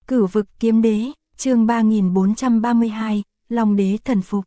Cửu vực kiếm đế, chương 3432, Long đế thần phục.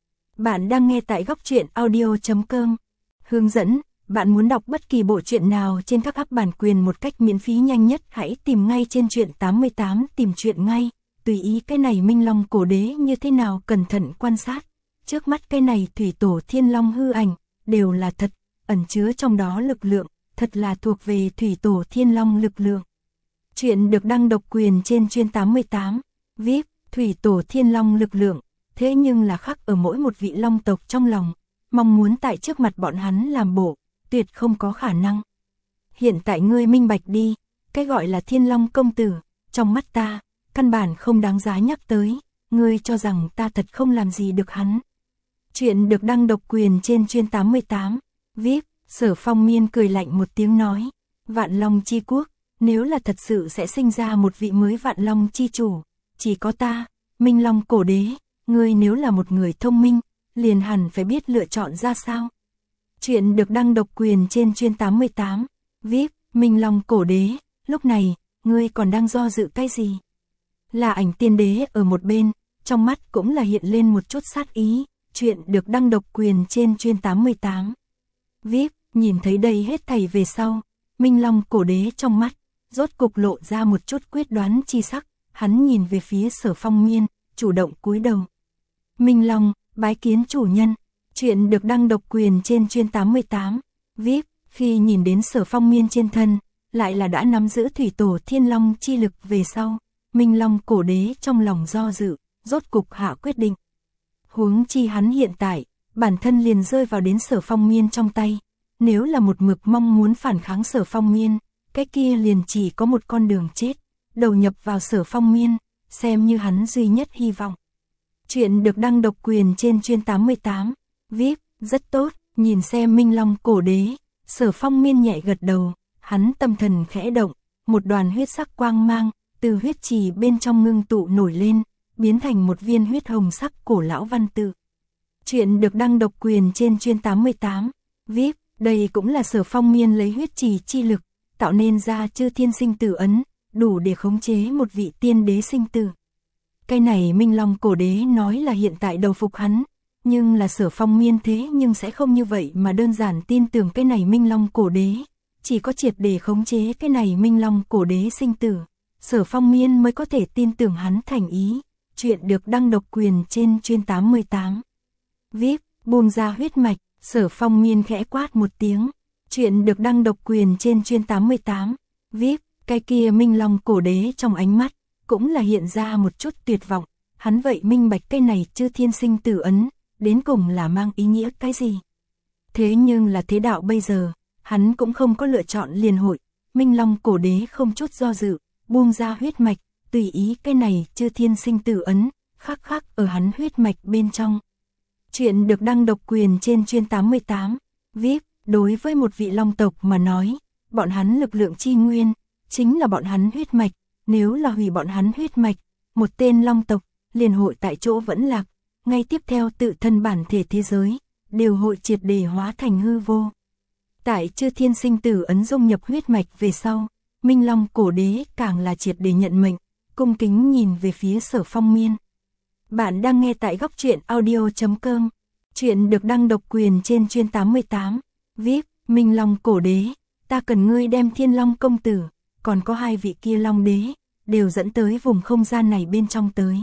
Bạn đang nghe tại góc truyện audio.com. Hướng dẫn, bạn muốn đọc bất kỳ bộ truyện nào trên các app bản quyền một cách miễn phí nhanh nhất, hãy tìm ngay trên truyện 88 tìm truyện ngay. Tùy ý cái này Minh Long cổ đế như thế nào cẩn thận quan sát. Trước mắt cái này thủy tổ thiên long hư ảnh, đều là thật, ẩn chứa trong đó lực lượng, thật là thuộc về thủy tổ thiên long lực lượng. Chuyện được đăng độc quyền trên chuyên 88, VIP, thủy tổ thiên long lực lượng, thế nhưng là khắc ở mỗi một vị long tộc trong lòng, mong muốn tại trước mặt bọn hắn làm bộ, tuyệt không có khả năng. Hiện tại ngươi minh bạch đi, cái gọi là thiên long công tử, trong mắt ta, căn bản không đáng giá nhắc tới, ngươi cho rằng ta thật không làm gì được hắn. Chuyện được đăng độc quyền trên chuyên 88, VIP, Sở Phong Miên cười lạnh một tiếng nói, Vạn Long chi quốc, nếu là thật sự sẽ sinh ra một vị mới Vạn Long chi chủ, chỉ có ta, Minh Long cổ đế, ngươi nếu là một người thông minh, liền hẳn phải biết lựa chọn ra sao. Chuyện được đăng độc quyền trên chuyên 88, VIP, Minh Long cổ đế, lúc này, ngươi còn đang do dự cái gì? Là ảnh tiên đế ở một bên, trong mắt cũng là hiện lên một chút sát ý, chuyện được đăng độc quyền trên chuyên 88. VIP, nhìn thấy đây hết thảy về sau, Minh Long cổ đế trong mắt, rốt cục lộ ra một chút quyết đoán chi sắc, hắn nhìn về phía Sở Phong Miên, chủ động cúi đầu. Minh Long, bái kiến chủ nhân, chuyện được đăng độc quyền trên chuyên 88, VIP, khi nhìn đến Sở Phong Miên trên thân, lại là đã nắm giữ thủy tổ thiên long chi lực về sau, Minh Long cổ đế trong lòng do dự, rốt cục hạ quyết định. Huống chi hắn hiện tại, bản thân liền rơi vào đến Sở Phong Miên trong tay, nếu là một mực mong muốn phản kháng Sở Phong Miên, cái kia liền chỉ có một con đường chết, đầu nhập vào Sở Phong Miên, xem như hắn duy nhất hy vọng. Chuyện được đăng độc quyền trên chuyên 88, VIP, rất tốt, nhìn xem Minh Long cổ đế, Sở Phong Miên nhẹ gật đầu, hắn tâm thần khẽ động, một đoàn huyết sắc quang mang, từ huyết trì bên trong ngưng tụ nổi lên, biến thành một viên huyết hồng sắc cổ lão văn tự. Chuyện được đăng độc quyền trên chuyên 88, VIP, đây cũng là Sở Phong Miên lấy huyết trì chi lực, tạo nên ra chư thiên sinh tử ấn, đủ để khống chế một vị tiên đế sinh tử. Cái này Minh Long cổ đế nói là hiện tại đầu phục hắn, nhưng là Sở Phong Miên thế nhưng sẽ không như vậy mà đơn giản tin tưởng cái này Minh Long cổ đế, chỉ có triệt để khống chế cái này Minh Long cổ đế sinh tử, Sở Phong Miên mới có thể tin tưởng hắn thành ý. Chuyện được đăng độc quyền trên chuyên 88. VIP, buông ra huyết mạch, Sở Phong Miên khẽ quát một tiếng. Chuyện được đăng độc quyền trên chuyên 88. VIP, cái kia Minh Long cổ đế trong ánh mắt, cũng là hiện ra một chút tuyệt vọng. Hắn vậy minh bạch cái này chư thiên sinh tử ấn, đến cùng là mang ý nghĩa cái gì? Thế nhưng là thế đạo bây giờ, hắn cũng không có lựa chọn liền hội. Minh Long cổ đế không chút do dự, buông ra huyết mạch, tùy ý cái này chư thiên sinh tử ấn, khắc ở hắn huyết mạch bên trong. Chuyện được đăng độc quyền trên chuyên 88, VIP, đối với một vị long tộc mà nói, bọn hắn lực lượng chi nguyên, chính là bọn hắn huyết mạch, nếu là hủy bọn hắn huyết mạch, một tên long tộc, liền hội tại chỗ vẫn lạc, ngay tiếp theo tự thân bản thể thế giới, đều hội triệt để hóa thành hư vô. Tại chư thiên sinh tử ấn dung nhập huyết mạch về sau, Minh Long cổ đế càng là triệt để nhận mệnh, cung kính nhìn về phía Sở Phong Miên. Bạn đang nghe tại góc truyện audio.com. Chuyện được đăng độc quyền trên chuyên 88. VIP, Minh Long cổ đế, ta cần ngươi đem Thiên Long công tử, còn có hai vị kia long đế, đều dẫn tới vùng không gian này bên trong tới.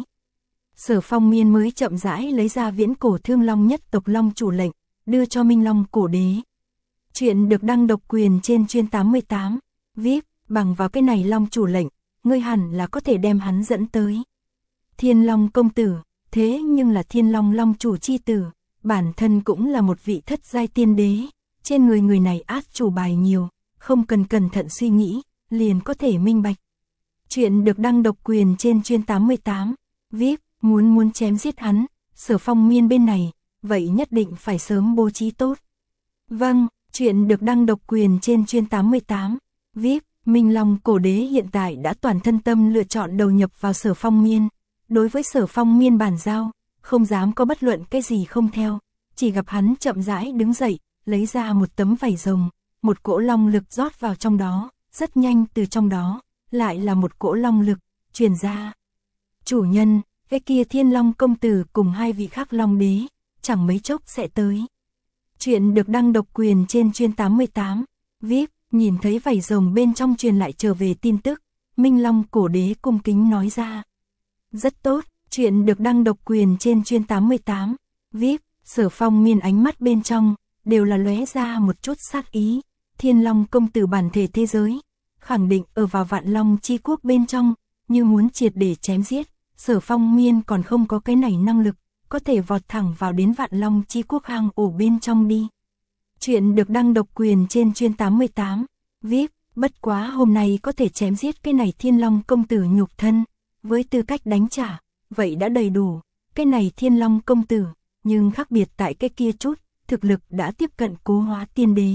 Sở Phong Miên mới chậm rãi lấy ra viễn cổ thương long nhất tộc long chủ lệnh, đưa cho Minh Long cổ đế. Chuyện được đăng độc quyền trên chuyên 88. VIP, bằng vào cái này long chủ lệnh, ngươi hẳn là có thể đem hắn dẫn tới. Thiên Long công tử, thế nhưng là Thiên Long long chủ chi tử, bản thân cũng là một vị thất giai tiên đế, trên người người này át chủ bài nhiều, không cần cẩn thận suy nghĩ, liền có thể minh bạch. Chuyện được đăng độc quyền trên chuyên 88, VIP, muốn chém giết hắn, Sở Phong Miên bên này, vậy nhất định phải sớm bố trí tốt. Vâng, chuyện được đăng độc quyền trên chuyên 88, VIP, Minh Long cổ đế hiện tại đã toàn thân tâm lựa chọn đầu nhập vào Sở Phong Miên. Đối với Sở Phong Miên bàn giao, không dám có bất luận cái gì không theo, chỉ gặp hắn chậm rãi đứng dậy, lấy ra một tấm vảy rồng, một cỗ long lực rót vào trong đó, rất nhanh từ trong đó, lại là một cỗ long lực, truyền ra. Chủ nhân, cái kia Thiên Long công tử cùng hai vị khác Long đế, chẳng mấy chốc sẽ tới. Chuyện được đăng độc quyền trên chuyên 88, VIP, nhìn thấy vảy rồng bên trong truyền lại trở về tin tức, Minh Long cổ đế cung kính nói ra. Rất tốt, chuyện được đăng độc quyền trên chuyên 88, VIP, Sở Phong Miên ánh mắt bên trong, đều là lóe ra một chút sát ý. Thiên Long công tử bản thể thế giới, khẳng định ở vào Vạn Long chi quốc bên trong, như muốn triệt để chém giết, Sở Phong Miên còn không có cái này năng lực, có thể vọt thẳng vào đến Vạn Long chi quốc hang ổ bên trong đi. Chuyện được đăng độc quyền trên chuyên 88, VIP, bất quá hôm nay có thể chém giết cái này Thiên Long công tử nhục thân, với tư cách đánh trả, vậy đã đầy đủ, cái này Thiên Long công tử, nhưng khác biệt tại cái kia chút, thực lực đã tiếp cận Cố Hóa Tiên Đế.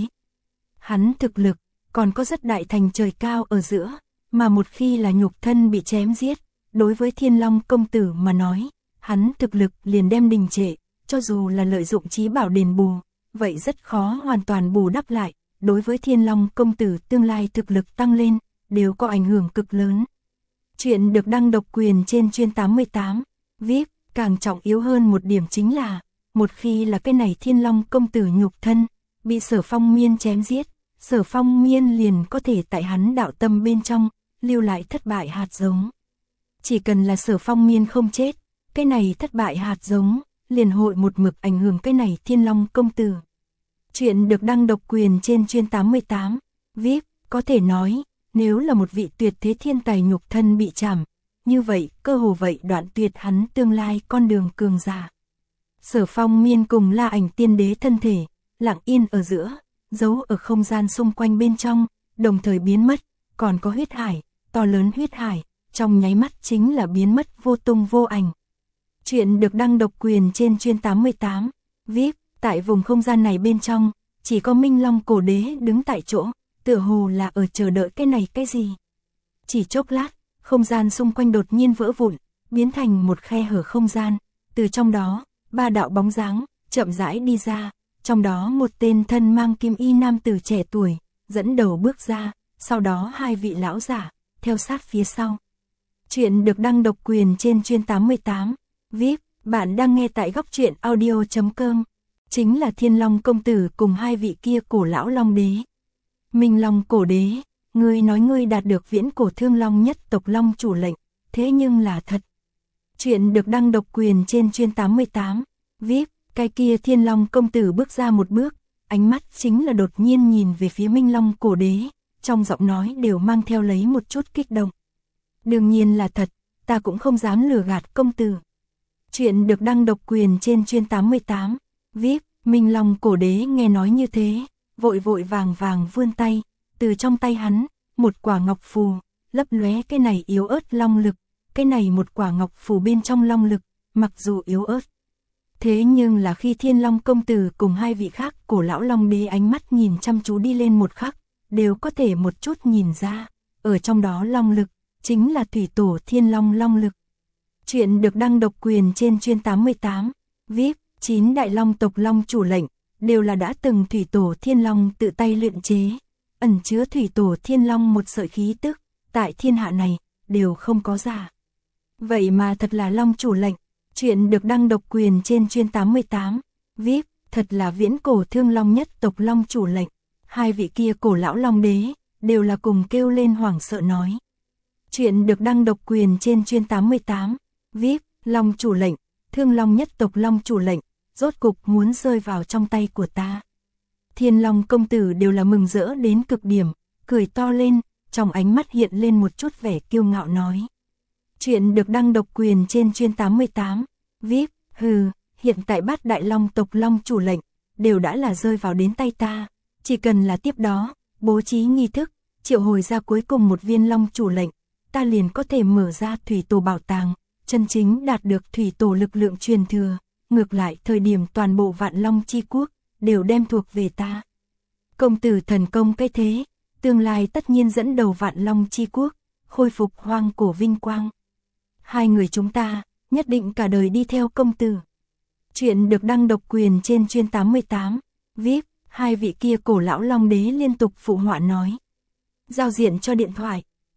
Hắn thực lực, còn có rất đại thành trời cao ở giữa, mà một khi là nhục thân bị chém giết, đối với Thiên Long công tử mà nói, hắn thực lực liền đem đình trệ, cho dù là lợi dụng trí bảo đền bù, vậy rất khó hoàn toàn bù đắp lại, đối với Thiên Long công tử tương lai thực lực tăng lên, đều có ảnh hưởng cực lớn. Chuyện được đăng độc quyền trên chuyên 88, VIP, càng trọng yếu hơn một điểm chính là, một khi là cái này Thiên Long công tử nhục thân, bị Sở Phong Miên chém giết, Sở Phong Miên liền có thể tại hắn đạo tâm bên trong, lưu lại thất bại hạt giống. Chỉ cần là Sở Phong Miên không chết, cái này thất bại hạt giống, liền hội một mực ảnh hưởng cái này Thiên Long công tử. Chuyện được đăng độc quyền trên chuyên 88, VIP, có thể nói, nếu là một vị tuyệt thế thiên tài nhục thân bị chảm, như vậy, cơ hồ vậy đoạn tuyệt hắn tương lai con đường cường giả. Sở Phong Miên cùng La Ảnh Tiên Đế thân thể, lặng yên ở giữa, giấu ở không gian xung quanh bên trong, đồng thời biến mất, còn có huyết hải, to lớn huyết hải, trong nháy mắt chính là biến mất vô tung vô ảnh. Chuyện được đăng độc quyền trên chuyên 88, VIP, tại vùng không gian này bên trong, chỉ có Minh Long cổ đế đứng tại chỗ, tựa hồ là ở chờ đợi cái này cái gì. Chỉ chốc lát, không gian xung quanh đột nhiên vỡ vụn, biến thành một khe hở không gian, từ trong đó, ba đạo bóng dáng, chậm rãi đi ra, trong đó một tên thân mang kim y nam tử trẻ tuổi, dẫn đầu bước ra, sau đó hai vị lão giả, theo sát phía sau. Chuyện được đăng độc quyền trên chuyên 88, VIP, bạn đang nghe tại góc truyện audio.com, chính là Thiên Long công tử cùng hai vị kia cổ lão Long đế. Minh Long cổ đế, ngươi nói ngươi đạt được viễn cổ Thương Long nhất tộc Long chủ lệnh, thế nhưng là thật. Chuyện được đăng độc quyền trên chuyên 88, VIP, cái kia Thiên Long công tử bước ra một bước, ánh mắt chính là đột nhiên nhìn về phía Minh Long cổ đế, trong giọng nói đều mang theo lấy một chút kích động. Đương nhiên là thật, ta cũng không dám lừa gạt công tử. Chuyện được đăng độc quyền trên chuyên 88, VIP, Minh Long cổ đế nghe nói như thế, vội vội vàng vàng vươn tay, từ trong tay hắn, một quả ngọc phù, lấp lóe cái này yếu ớt long lực, cái này một quả ngọc phù bên trong long lực, mặc dù yếu ớt. Thế nhưng là khi Thiên Long công tử cùng hai vị khác cổ lão Long đế ánh mắt nhìn chăm chú đi lên một khắc, đều có thể một chút nhìn ra, ở trong đó long lực, chính là thủy tổ Thiên Long long lực. Chuyện được đăng độc quyền trên chuyên 88, VIP, 9 đại long tộc long chủ lệnh, đều là đã từng thủy tổ Thiên Long tự tay luyện chế, ẩn chứa thủy tổ Thiên Long một sợi khí tức, tại thiên hạ này, đều không có giả. Vậy mà thật là long chủ lệnh, chuyện được đăng độc quyền trên chuyên 88, VIP, thật là viễn cổ Thương Long nhất tộc long chủ lệnh, hai vị kia cổ lão Long đế, đều là cùng kêu lên hoảng sợ nói. Chuyện được đăng độc quyền trên chuyên 88, VIP, long chủ lệnh, Thương Long nhất tộc long chủ lệnh, rốt cục muốn rơi vào trong tay của ta. Thiên Long công tử đều là mừng rỡ đến cực điểm, cười to lên, trong ánh mắt hiện lên một chút vẻ kiêu ngạo nói. Chuyện được đăng độc quyền trên chuyên 88, VIP, hừ, hiện tại bát đại long tộc long chủ lệnh, đều đã là rơi vào đến tay ta, chỉ cần là tiếp đó, bố trí nghi thức, triệu hồi ra cuối cùng một viên long chủ lệnh, ta liền có thể mở ra thủy tổ bảo tàng, chân chính đạt được thủy tổ lực lượng truyền thừa, ngược lại thời điểm toàn bộ Vạn Long chi quốc, đều đem thuộc về ta. Công tử thần công cái thế, tương lai tất nhiên dẫn đầu Vạn Long chi quốc, khôi phục hoang cổ vinh quang. Hai người chúng ta, nhất định cả đời đi theo công tử. Chuyện được đăng độc quyền trên chuyên 88, VIP, hai vị kia cổ lão Long đế liên tục phụ họa nói. Giao diện cho điện thoại,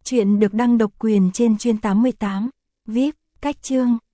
Chuyện được đăng độc quyền trên Chuyên 88. VIP, cách chương.